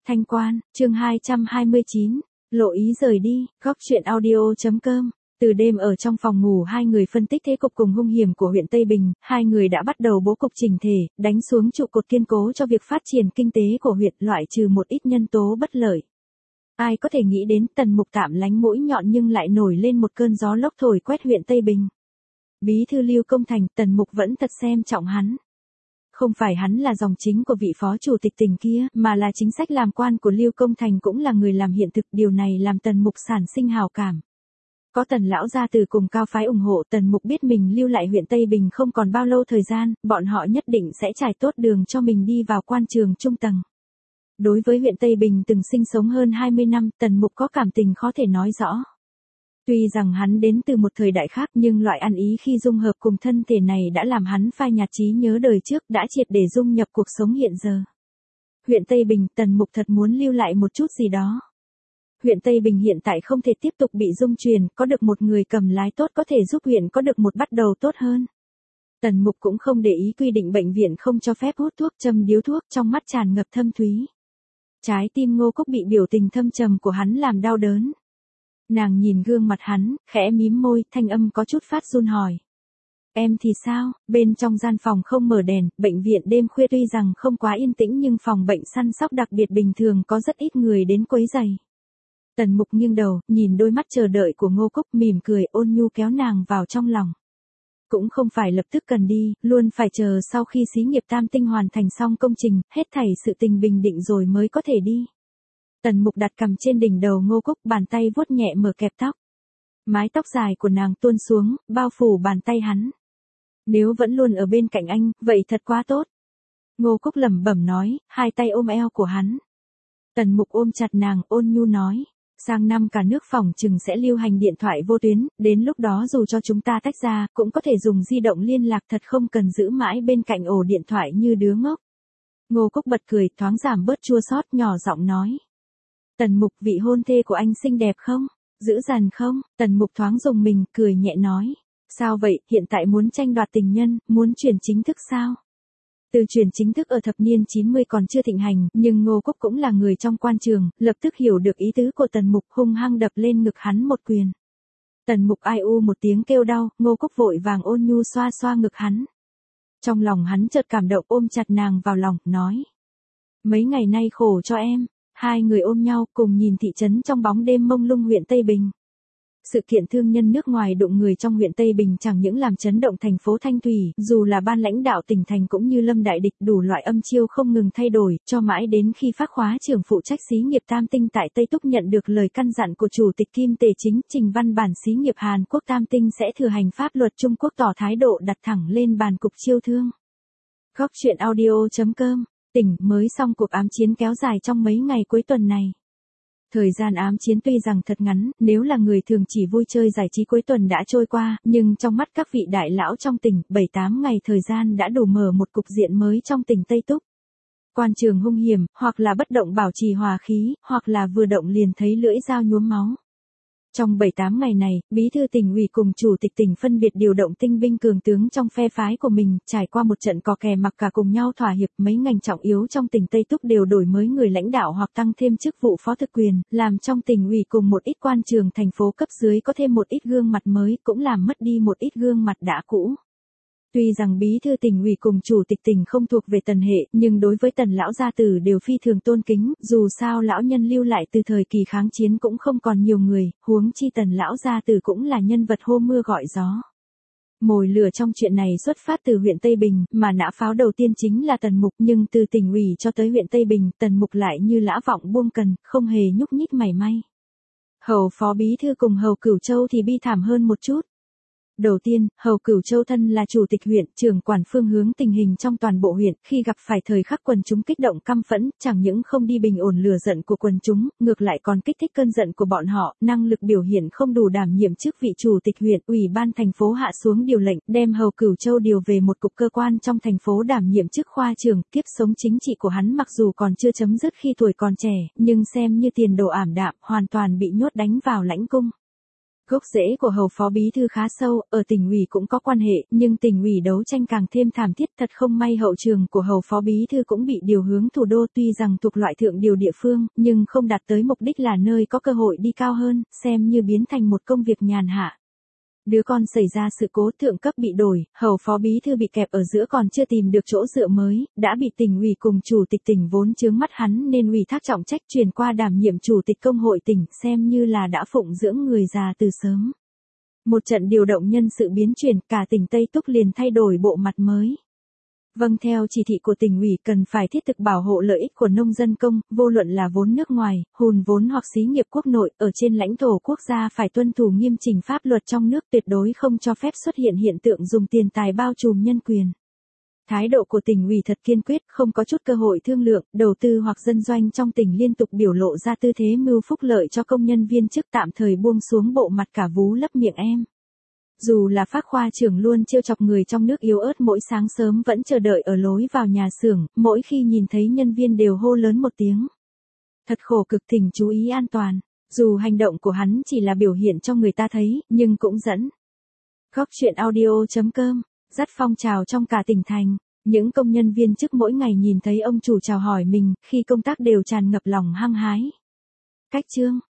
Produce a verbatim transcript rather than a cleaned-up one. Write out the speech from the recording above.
Thanh Quan, chương hai trăm hai mươi chín, lộ ý rời đi, góc truyện audio chấm com. Từ đêm ở trong phòng ngủ hai người phân tích thế cục cùng hung hiểm của huyện Tây Bình, hai người đã bắt đầu bố cục chỉnh thể, đánh xuống trụ cột kiên cố cho việc phát triển kinh tế của huyện, loại trừ một ít nhân tố bất lợi. Ai có thể nghĩ đến Tần Mục tạm lánh mũi nhọn nhưng lại nổi lên một cơn gió lốc thổi quét huyện Tây Bình. Bí thư Lưu Công Thành, Tần Mục vẫn thật xem trọng hắn. Không phải hắn là dòng chính của vị phó chủ tịch tỉnh kia, mà là chính sách làm quan của Lưu Công Thành cũng là người làm hiện thực, điều này làm Tần Mục sản sinh hào cảm. Có Tần lão gia từ cùng cao phái ủng hộ, Tần Mục biết mình lưu lại huyện Tây Bình không còn bao lâu thời gian, bọn họ nhất định sẽ trải tốt đường cho mình đi vào quan trường trung tầng. Đối với huyện Tây Bình từng sinh sống hơn hai mươi năm, Tần Mục có cảm tình khó thể nói rõ. Tuy rằng hắn đến từ một thời đại khác nhưng loại ăn ý khi dung hợp cùng thân thể này đã làm hắn phai nhạt trí nhớ đời trước, đã triệt để dung nhập cuộc sống hiện giờ. Huyện Tây Bình, Tần Mục thật muốn lưu lại một chút gì đó. Huyện Tây Bình hiện tại không thể tiếp tục bị dung truyền, có được một người cầm lái tốt có thể giúp huyện có được một bắt đầu tốt hơn. Tần Mục cũng không để ý quy định bệnh viện không cho phép hút thuốc, châm điếu thuốc, trong mắt tràn ngập thâm thúy. Trái tim Ngô Cúc bị biểu tình thâm trầm của hắn làm đau đớn. Nàng nhìn gương mặt hắn, khẽ mím môi, thanh âm có chút phát run hỏi. Em thì sao? Bên trong gian phòng không mở đèn, bệnh viện đêm khuya tuy rằng không quá yên tĩnh nhưng phòng bệnh săn sóc đặc biệt bình thường có rất ít người đến quấy rầy. Tần Mục nghiêng đầu, nhìn đôi mắt chờ đợi của Ngô Cúc, mỉm cười, ôn nhu kéo nàng vào trong lòng. Cũng không phải lập tức cần đi, luôn phải chờ sau khi xí nghiệp Tam Tinh hoàn thành xong công trình, hết thảy sự tình bình định rồi mới có thể đi. Tần Mục đặt cằm trên đỉnh đầu Ngô Cúc, bàn tay vuốt nhẹ mở kẹp tóc. Mái tóc dài của nàng tuôn xuống, bao phủ bàn tay hắn. Nếu vẫn luôn ở bên cạnh anh, vậy thật quá tốt. Ngô Cúc lẩm bẩm nói, hai tay ôm eo của hắn. Tần Mục ôm chặt nàng, ôn nhu nói. Sang năm cả nước phòng chừng sẽ lưu hành điện thoại vô tuyến, đến lúc đó dù cho chúng ta tách ra, cũng có thể dùng di động liên lạc, thật không cần giữ mãi bên cạnh ổ điện thoại như đứa ngốc. Ngô Cúc bật cười, thoáng giảm bớt chua xót, nhỏ giọng nói. Tần Mục, vị hôn thê của anh xinh đẹp không? Dữ dằn không? Tần Mục thoáng rùng mình, cười nhẹ nói. Sao vậy, hiện tại muốn tranh đoạt tình nhân, muốn chuyển chính thức sao? Từ chuyển chính thức ở thập niên chín mươi còn chưa thịnh hành, nhưng Ngô Cúc cũng là người trong quan trường, lập tức hiểu được ý tứ của Tần Mục, hung hăng đập lên ngực hắn một quyền. Tần Mục ai u một tiếng kêu đau, Ngô Cúc vội vàng ôn nhu xoa xoa ngực hắn. Trong lòng hắn chợt cảm động, ôm chặt nàng vào lòng, nói. Mấy ngày nay khổ cho em. Hai người ôm nhau cùng nhìn thị trấn trong bóng đêm mông lung huyện Tây Bình. Sự kiện thương nhân nước ngoài đụng người trong huyện Tây Bình chẳng những làm chấn động thành phố Thanh Thủy, dù là ban lãnh đạo tỉnh thành cũng như Lâm Đại Địch, đủ loại âm chiêu không ngừng thay đổi, cho mãi đến khi Phác Khóa trưởng phụ trách xí nghiệp Tam Tinh tại Tây Túc nhận được lời căn dặn của Chủ tịch Kim Tề Chính, trình văn bản xí nghiệp Hàn Quốc Tam Tinh sẽ thừa hành pháp luật Trung Quốc, tỏ thái độ đặt thẳng lên bàn cục chiêu thương. Góc truyện audio chấm com. Tỉnh mới xong cuộc ám chiến kéo dài trong mấy ngày cuối tuần này. Thời gian ám chiến tuy rằng thật ngắn, nếu là người thường chỉ vui chơi giải trí cuối tuần đã trôi qua, nhưng trong mắt các vị đại lão trong tỉnh, bảy tám ngày thời gian đã đủ mở một cục diện mới trong tỉnh Tây Túc. Quan trường hung hiểm, hoặc là bất động bảo trì hòa khí, hoặc là vừa động liền thấy lưỡi dao nhuốm máu. Trong bảy tám ngày này, Bí thư tỉnh ủy cùng Chủ tịch tỉnh phân biệt điều động tinh binh cường tướng trong phe phái của mình, trải qua một trận cò kè mặc cả cùng nhau thỏa hiệp, mấy ngành trọng yếu trong tỉnh Tây Túc đều đổi mới người lãnh đạo hoặc tăng thêm chức vụ phó thực quyền, làm trong tỉnh ủy cùng một ít quan trường thành phố cấp dưới có thêm một ít gương mặt mới, cũng làm mất đi một ít gương mặt đã cũ. Tuy rằng Bí thư tỉnh ủy cùng Chủ tịch tỉnh không thuộc về Tần hệ, nhưng đối với Tần lão gia tử đều phi thường tôn kính, dù sao lão nhân lưu lại từ thời kỳ kháng chiến cũng không còn nhiều người, huống chi Tần lão gia tử cũng là nhân vật hô mưa gọi gió. Mồi lửa trong chuyện này xuất phát từ huyện Tây Bình, mà nã pháo đầu tiên chính là Tần Mục, nhưng từ tỉnh ủy cho tới huyện Tây Bình, Tần Mục lại như lã vọng buông cần, không hề nhúc nhích mảy may. Hầu phó bí thư cùng Hầu Cửu Châu thì bi thảm hơn một chút. Đầu tiên, Hầu Cửu Châu thân là chủ tịch huyện, trưởng quản phương hướng tình hình trong toàn bộ huyện, khi gặp phải thời khắc quần chúng kích động căm phẫn, chẳng những không đi bình ổn lửa giận của quần chúng, ngược lại còn kích thích cơn giận của bọn họ, năng lực biểu hiện không đủ đảm nhiệm chức vị chủ tịch huyện, ủy ban thành phố hạ xuống điều lệnh, đem Hầu Cửu Châu điều về một cục cơ quan trong thành phố đảm nhiệm chức khoa trưởng, kiếp sống chính trị của hắn mặc dù còn chưa chấm dứt khi tuổi còn trẻ, nhưng xem như tiền đồ ảm đạm, hoàn toàn bị nhốt đánh vào lãnh cung. Gốc rễ của Hầu Phó Bí Thư khá sâu, ở tỉnh ủy cũng có quan hệ, nhưng tỉnh ủy đấu tranh càng thêm thảm thiết. Thật không may hậu trường của Hầu Phó Bí Thư cũng bị điều hướng thủ đô, tuy rằng thuộc loại thượng điều địa phương, nhưng không đạt tới mục đích là nơi có cơ hội đi cao hơn, xem như biến thành một công việc nhàn hạ. Đứa con xảy ra sự cố, thượng cấp bị đổi, Hầu Phó Bí Thư bị kẹp ở giữa còn chưa tìm được chỗ dựa mới, đã bị tỉnh ủy cùng chủ tịch tỉnh vốn chướng mắt hắn nên ủy thác trọng trách truyền qua đảm nhiệm chủ tịch công hội tỉnh, xem như là đã phụng dưỡng người già từ sớm. Một trận điều động nhân sự biến chuyển, cả tỉnh Tây Túc liền thay đổi bộ mặt mới. Vâng, theo chỉ thị của tỉnh ủy cần phải thiết thực bảo hộ lợi ích của nông dân công, vô luận là vốn nước ngoài, hùn vốn hoặc xí nghiệp quốc nội, ở trên lãnh thổ quốc gia phải tuân thủ nghiêm chỉnh pháp luật trong nước, tuyệt đối không cho phép xuất hiện hiện tượng dùng tiền tài bao trùm nhân quyền. Thái độ của tỉnh ủy thật kiên quyết, không có chút cơ hội thương lượng, đầu tư hoặc dân doanh trong tỉnh liên tục biểu lộ ra tư thế mưu phúc lợi cho công nhân viên chức, tạm thời buông xuống bộ mặt cả vú lấp miệng em. Dù là Phác Khoa trưởng luôn trêu chọc người trong nước yếu ớt, mỗi sáng sớm vẫn chờ đợi ở lối vào nhà xưởng, mỗi khi nhìn thấy nhân viên đều hô lớn một tiếng. Thật khổ cực, thỉnh chú ý an toàn. Dù hành động của hắn chỉ là biểu hiện cho người ta thấy, nhưng cũng dẫn. Góc chuyện audio chấm com, dắt phong trào trong cả tỉnh thành. Những công nhân viên chức mỗi ngày nhìn thấy ông chủ chào hỏi mình, khi công tác đều tràn ngập lòng hăng hái. Cách chương